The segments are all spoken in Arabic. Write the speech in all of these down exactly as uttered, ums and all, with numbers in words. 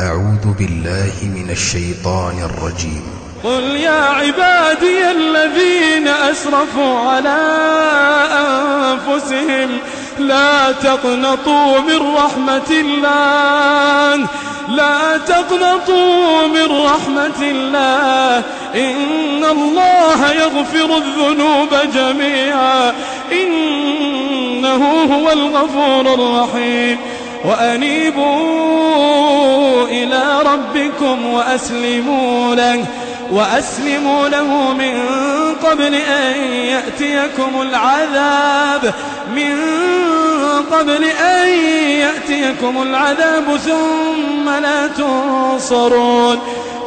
أعوذ بالله من الشيطان الرجيم. قل يا عبادي الذين أسرفوا على أنفسهم لا تقنطوا من رحمة الله لا تقنطوا من رحمة الله إن الله يغفر الذنوب جميعا إنه هو الغفور الرحيم. وأنيبوا إلى ربكم وأسلموا له وأسلموا له من قبل أن يأتيكم العذاب من قبل أن يأتيكم العذاب ثم لا تنصرون.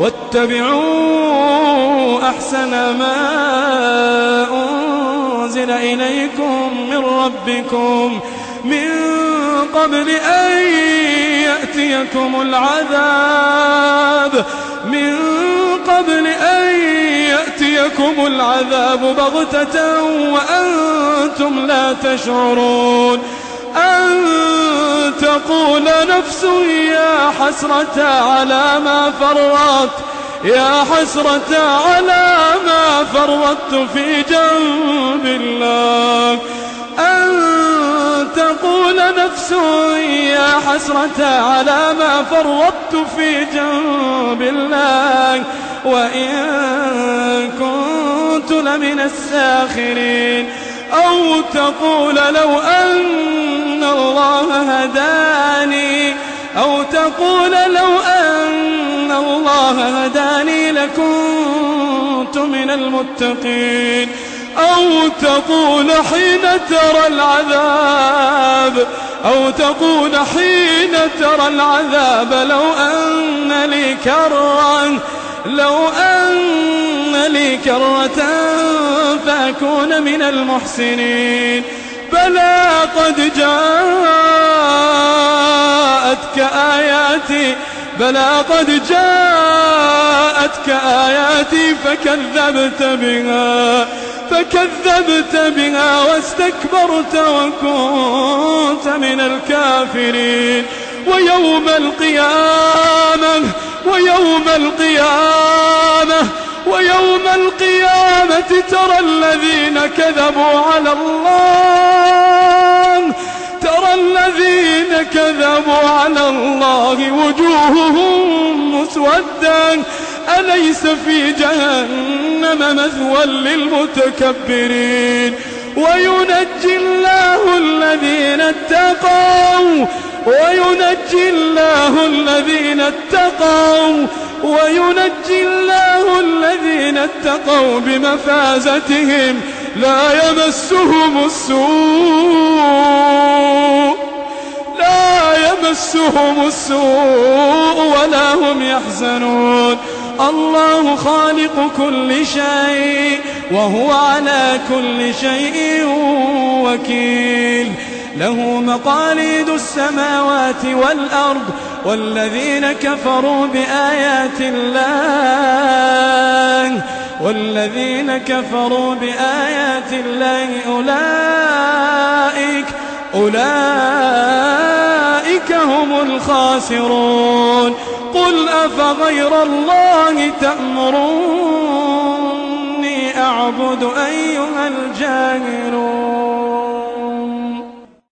واتبعوا أحسن ما أنزل إليكم من ربكم من قبل أن يأتيكم العذاب من قبل أن يأتيكم العذاب بغتة وأنتم لا تشعرون أن تقول نفس يا حسرة على ما فرطت يا حسرة على ما فرطت في جنب الله أن تقول نفس يا حسرة على ما فرطت في جنب الله وإن كنت لمن الساخرين. أو تقول لو أن الله هداني أو تقول لو أن الله هداني لكنت من المتقين. أو تقول حين ترى العذاب أو تقول حين ترى العذاب لو أن لي كرة لو أن لي كرة فأكون من المحسنين. بلى قد جاءتك آياتي بلى قد جاءتك آياتي فكذبت بها فكذبت بها واستكبرت وكنت من الكافرين. ويوم القيامة ويوم القيامة ويوم القيامة ترى الذين كذبوا على الله ترى الذين كذبوا على الله وجوههم مسودة أليس في جهنم مثوى للمتكبرين. وينجي الله الذين اتقوا وينجي الله الذين اتقوا وينجي الله الذين اتقوا بمفازتهم لا يمسهم السوء لا يمسهم السوء ولا هم يحزنون. الله خالق كل شيء وهو على كل شيء وكيل. له مقاليد السماوات والأرض والذين كفروا بآيات الله والذين كفروا بآيات الله أولئك أولئك هم الخاسرون. قل أفغير الله تأمروني أعبد أيها الجاهلون.